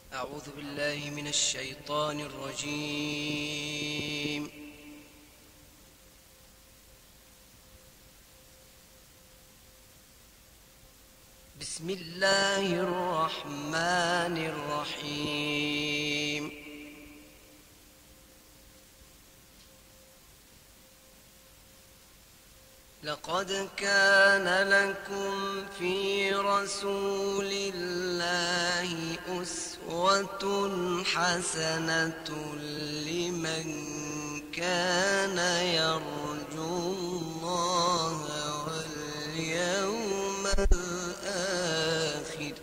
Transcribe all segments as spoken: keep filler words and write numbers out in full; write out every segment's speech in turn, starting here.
أعوذ بالله من الشيطان الرجيم. بسم الله الرحمن الرحيم. لقد كان لكم في رسول الله أسوة حسنة لمن كان يرجو الله واليوم الآخر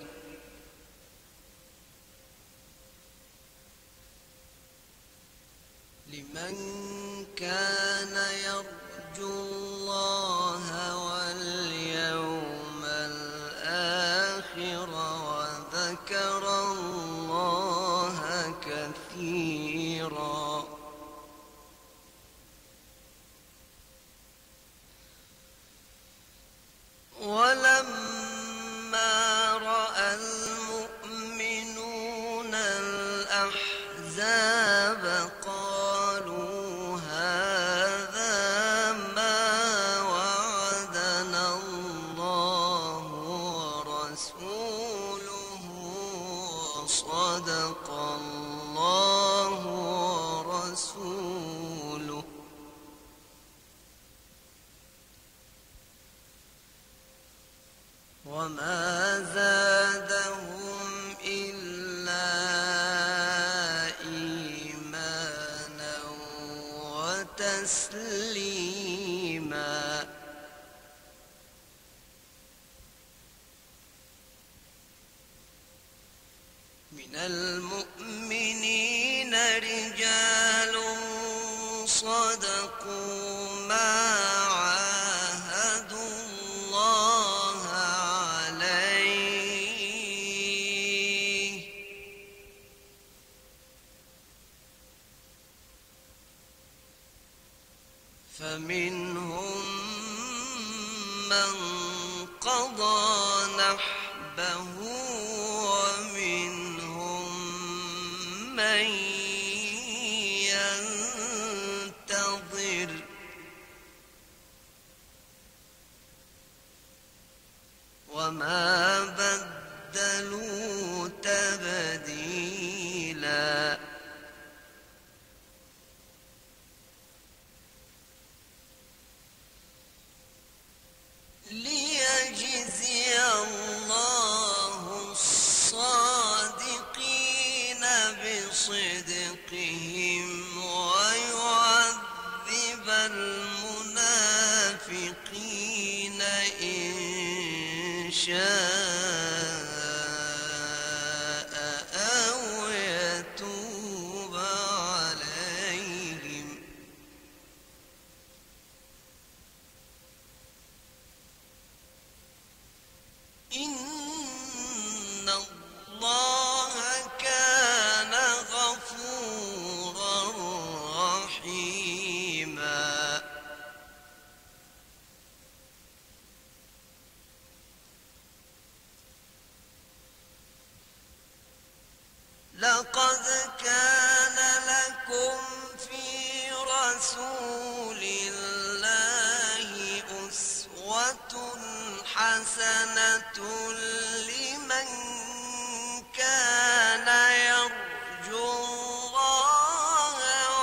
لمن كان يرجو الله واليوم الآخر وذكر الله كثيرا. ولما رأى المؤمنون الأحزاب قالوا هذا ما وعدنا الله ورسوله وصدق الله ورسوله وما زادهم إلا إيمانا وتسليما. من المؤمنين رجال صدقوا ما عاهدوا الله عليه فمنهم من قضى نحبه ومنهم من ينتظر وما بدلوا تبديلا. ليجزي الله الصادقين بصدقهم ويعذب المنافقين إن شاء أو يتوب عليهم إن الله كان غفورا رحيما. لقد كان لكم في رسول الله أسوة حسنة لمن كان يرجو الله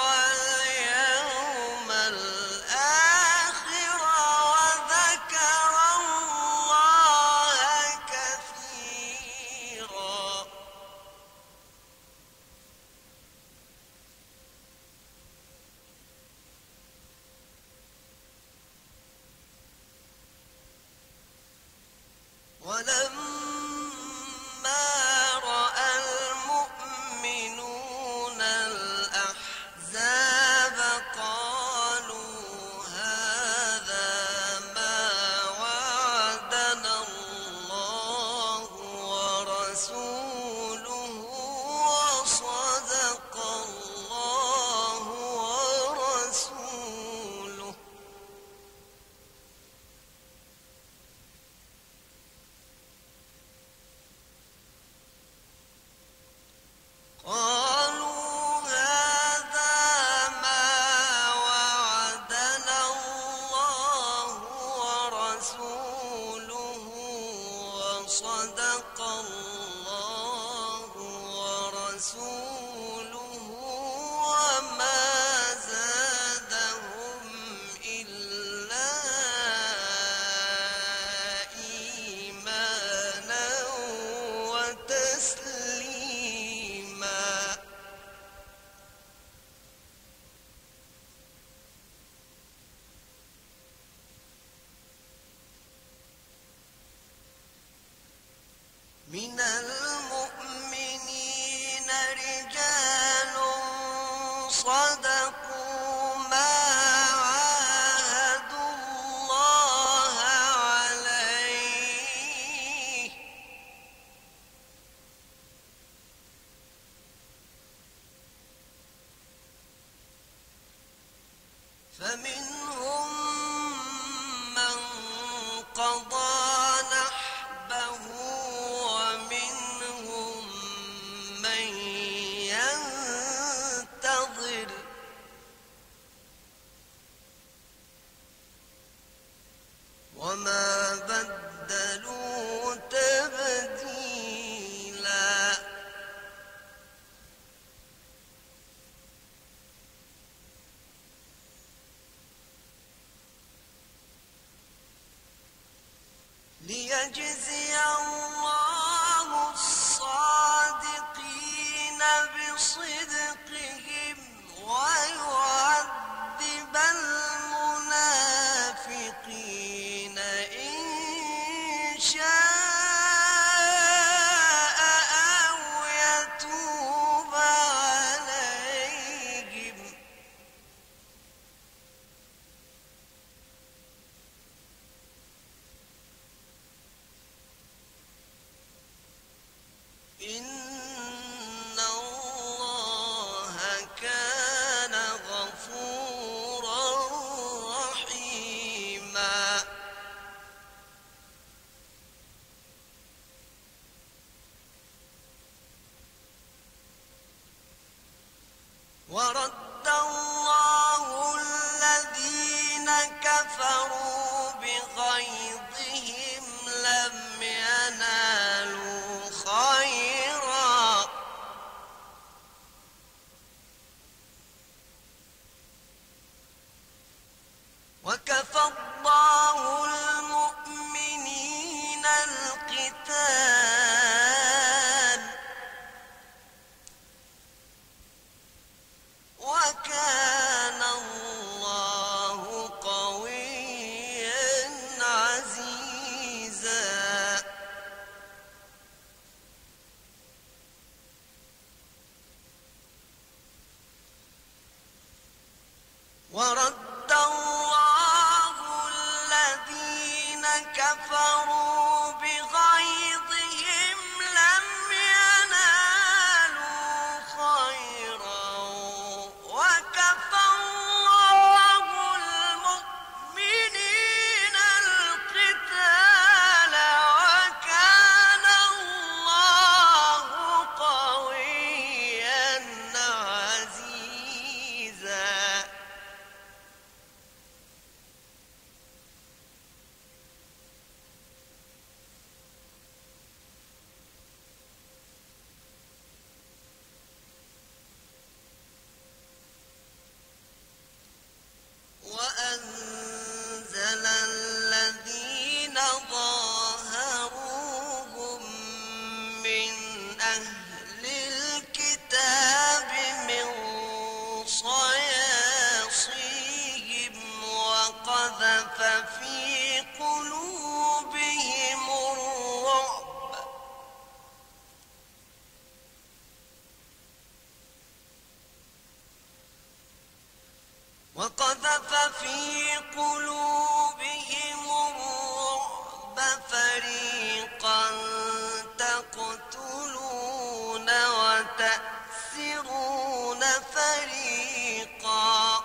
واليوم الآخر وذكر الله كثيرا. ولما وصدق الله ورسوله وما زادهم إلا إيمانا وتسليما. من المؤمنين رجال صدقوا ما عاهدوا الله عليه، فمنهم من قضى نحبه ومنهم من ينتظر وما بدلوا تبديلا. ليجزي الله الصادقين بصدقهم ويعذب المنافقين إن شاء أو يتوب عليهم. إن الله كان غفورا رحيما. ورد الله الذين كفروا بغيظهم لم ينالوا خيرا وكفى الله المؤمنين القتال وكان الله قويا عزيزا. ورد الله الذين كفروا بغيظهم لم ينالوا خيرا وكفى الله المؤمنين القتال وكان الله قويا عزيزا. وأنزل الذين ظاهروهم من أهل الكتاب من صياصيهم وقذف في قلوبهم الرعب وقذف في قلوبهم الرعب فريقا تقتلون وتأسرون فريقا.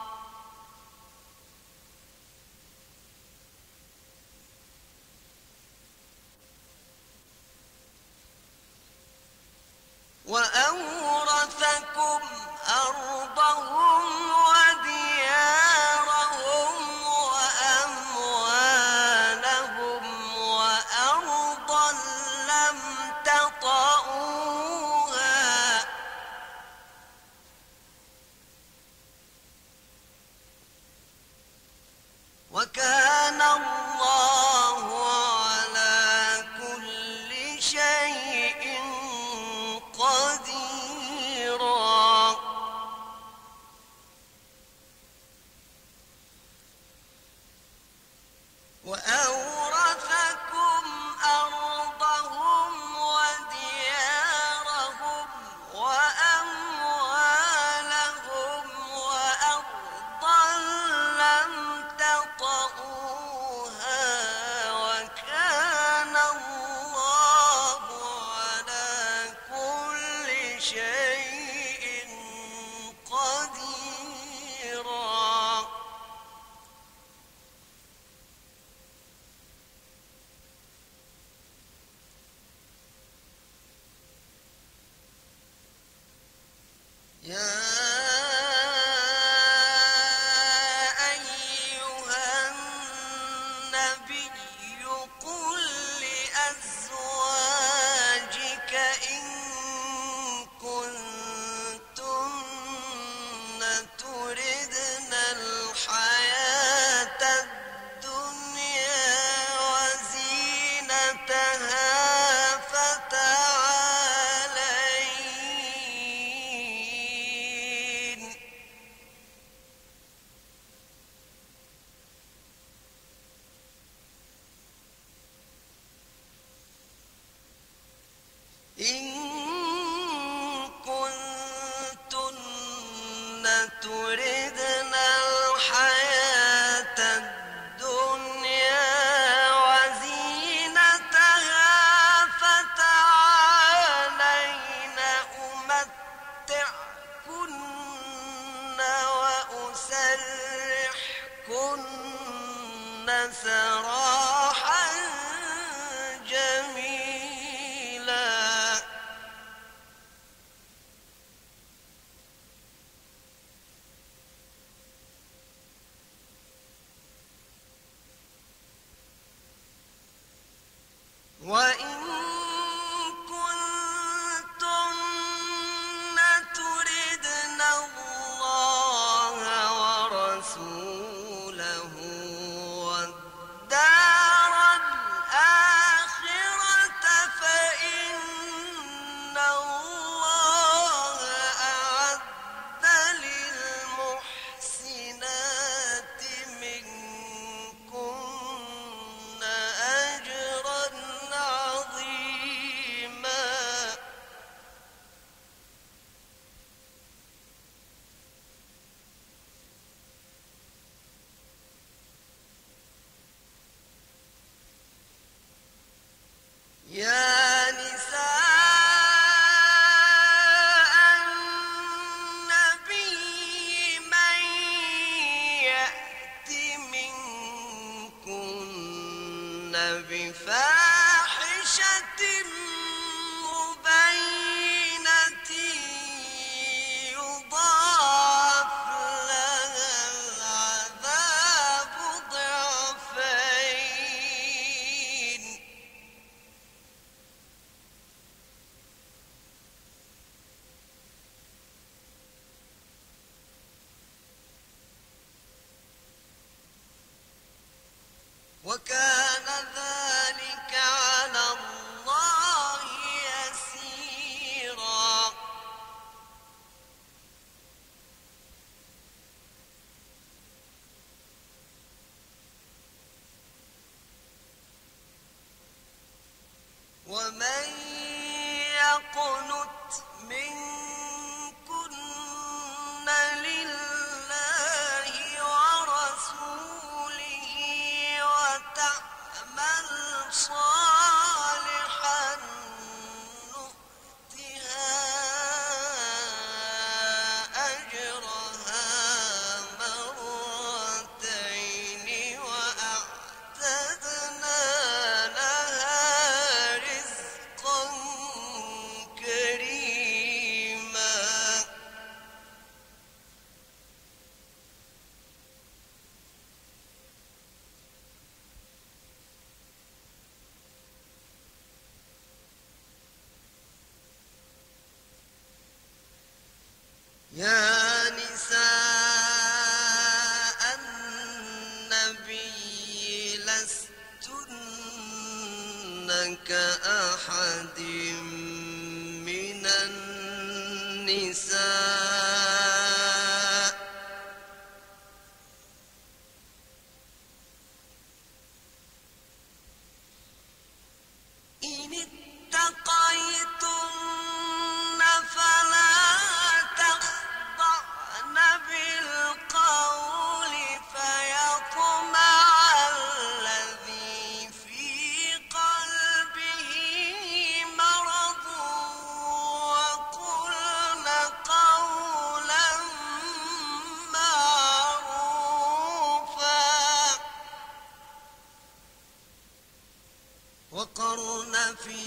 وأورثكم أرضهم وديارهم وأموالهم وأرضا شيء قديرا يا أيها النبي قل لأزواجك إن كنتن تردن الحياة الدنيا وزينتها فتعالين إن كنتن تردن الحياة الدنيا وزينتها فتعالين أمتعكن وأسرحكن سراحا جميلا وإن كنتن تردن الله ورسوله والدار الآخرة فإن الله أعد للمحسنات منكن أجرا عظيما يا نساء النبي من يأت منكن بفاحشة مبينة يضاعف لها العذاب ضعفين وكان ذلك على الله يسيرا ومن يقنت منكن لله ورسوله وتعمل صالحا نؤتها أجرها مرتين وأعتدنا لها رزقا كريما يا نساء النبي لستن كأحد من النساء إن اتقيتن فلا تخضعن بالقول فيطمع الذي في قلبه مرض وقلن في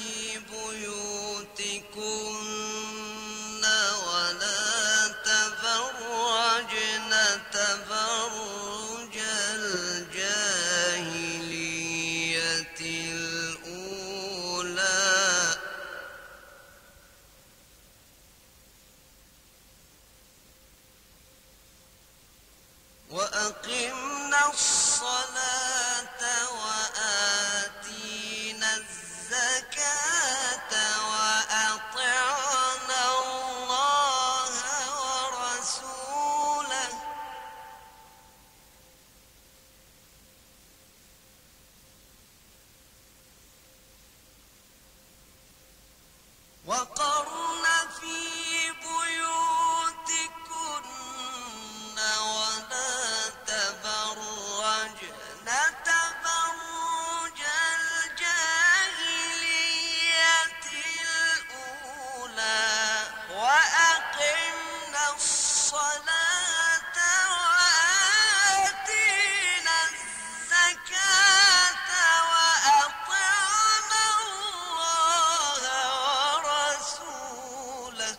بيوتكن ولا تبرجن تبرج الجاهلية الأولى وأقمنا الصلاة وآتينا الزكاة وأطعنا الله ورسوله وقرن في بيوتكن ولا تبرجن تبرج الجاهلية الأولى وأقمنا الصلاة وآتينا الزكاة وأطعنا الله ورسوله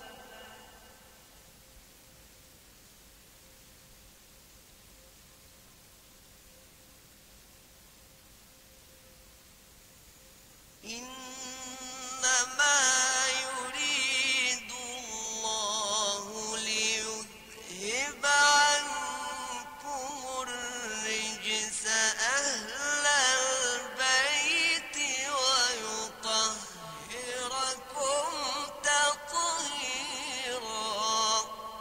إنما يريد الله ليذهب عنكم الرجس أهل البيت ويطهركم تطهيرا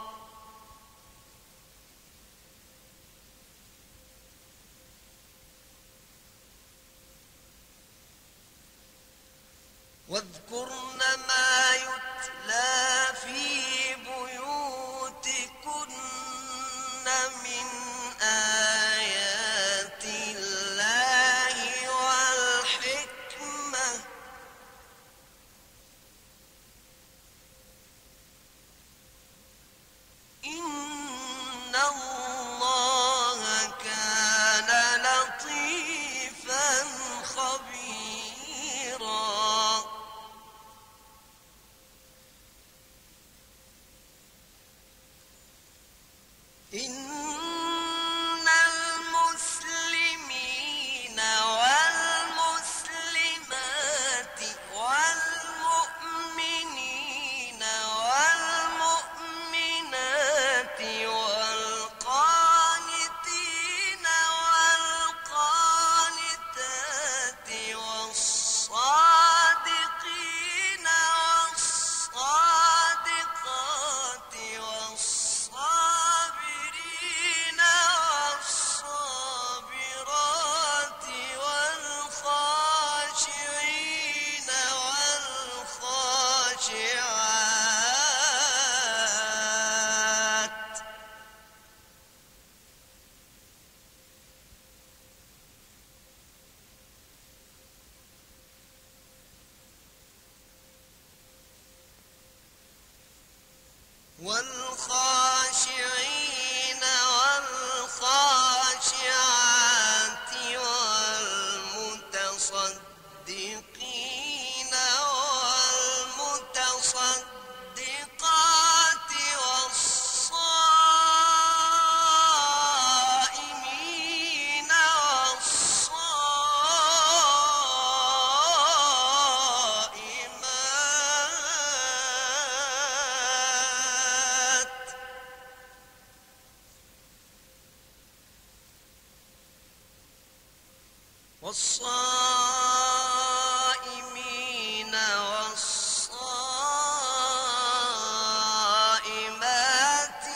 واذكرن ما يتلى في بيوتكن من آيات الله والحكمة إن الله كان لطيفا خبيرا إن المسلمين والمسلمات والمؤمنين والمؤمنات والقانتين والقانتات والصادقين والصادقات والصابرين والصابرات والخاشعين والخاشعات والخاشعين والخاشعات والمتصدقين والمتصدقات والصائمين والصائمات والصائمين والصائمات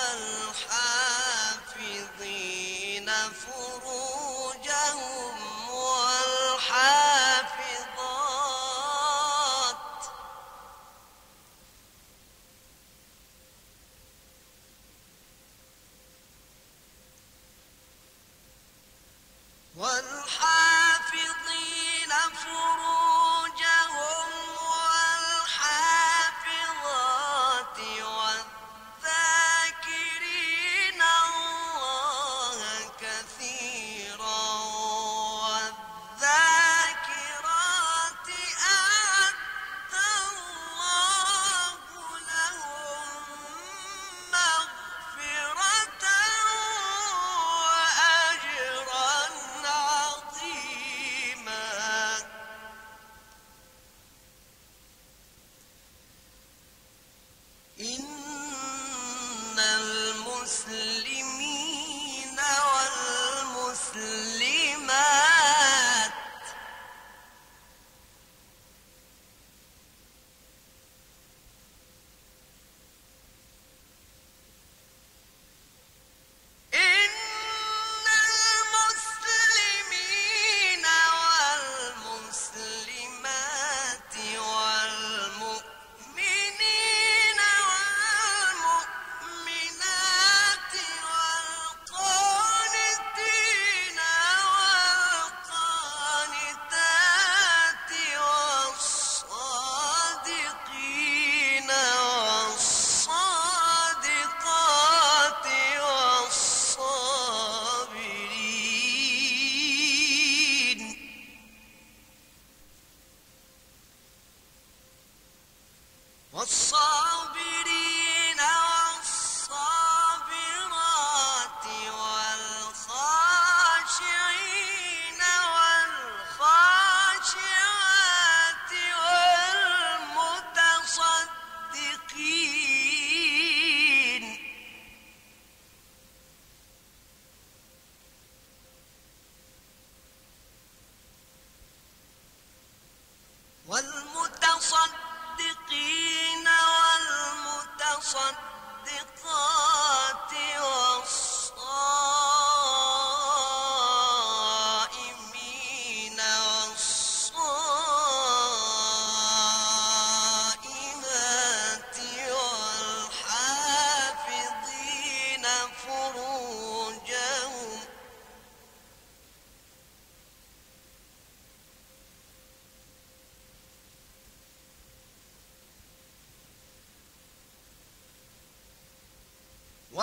والحافظين فروجهم والحافظات والحافظين فروجهم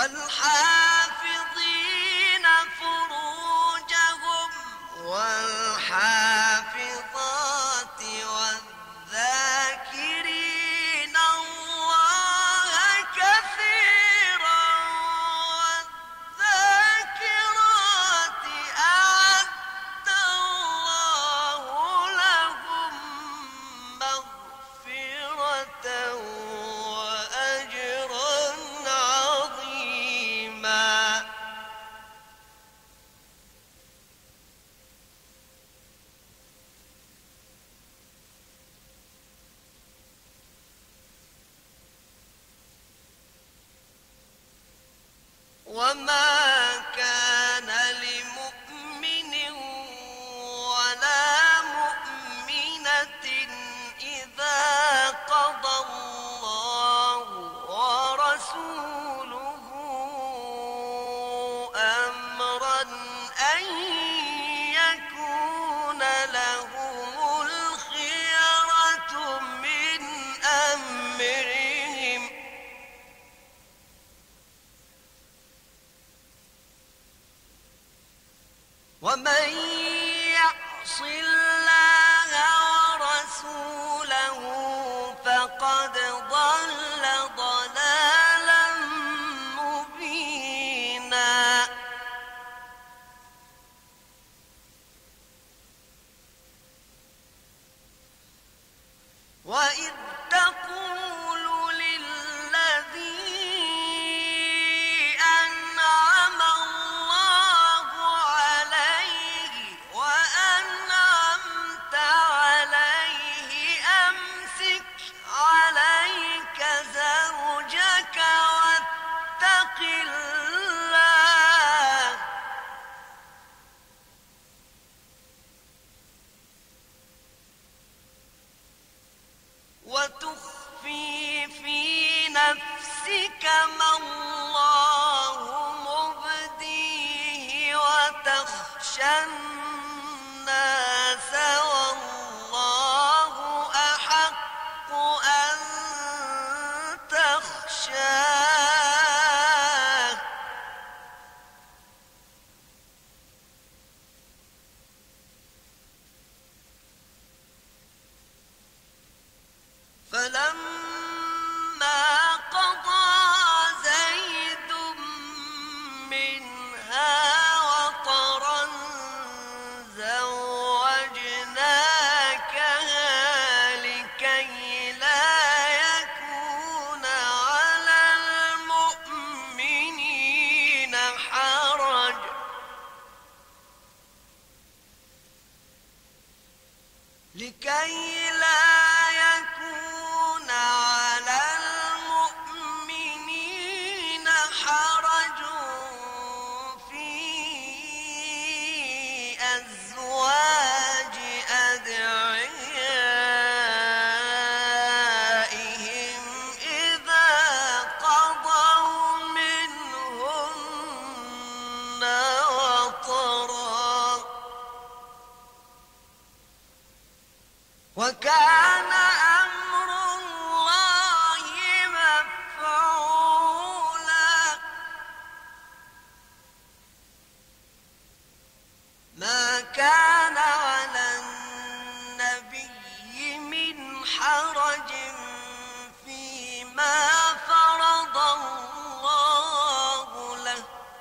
والحافظين فروجهم والحافظات والذاكرين الله كثيرا والذاكرات أعد الله لهم مغفرة وأجرا عظيما. وما كان لمؤمن ولا مؤمنة إذا قضى الله ورسوله أمرا أن يكون لهم الخيرة من أمرهم. ومن يعص الله ورسوله فقد ضل ضلالا مبينا. وإذ تقول للذي أنعم الله عليه وأنعمت عليه أمسك عليك زوجك واتق الله وتخفي في نفسك ما الله مبديه وتخشى الناس والله أحق أن تخشاه. فلما قضى زيد منها وطرا زوجناكها لكي لا يكون على المؤمنين حرج لكي لا يكون على المؤمنين حرج في أزواج أدعيائهم إذا قضوا منهن وطرا. وكان أمر الله مفعولا. ما كان على النبي من حرج فيما فرض الله له.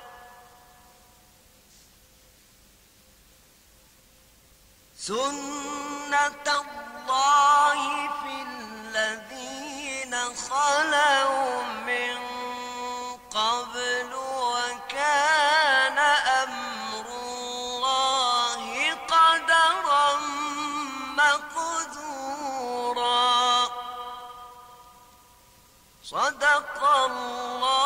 سنة الله في الذين خلوا من قبل وكان أمر الله قدرا مقدورا. صدق الله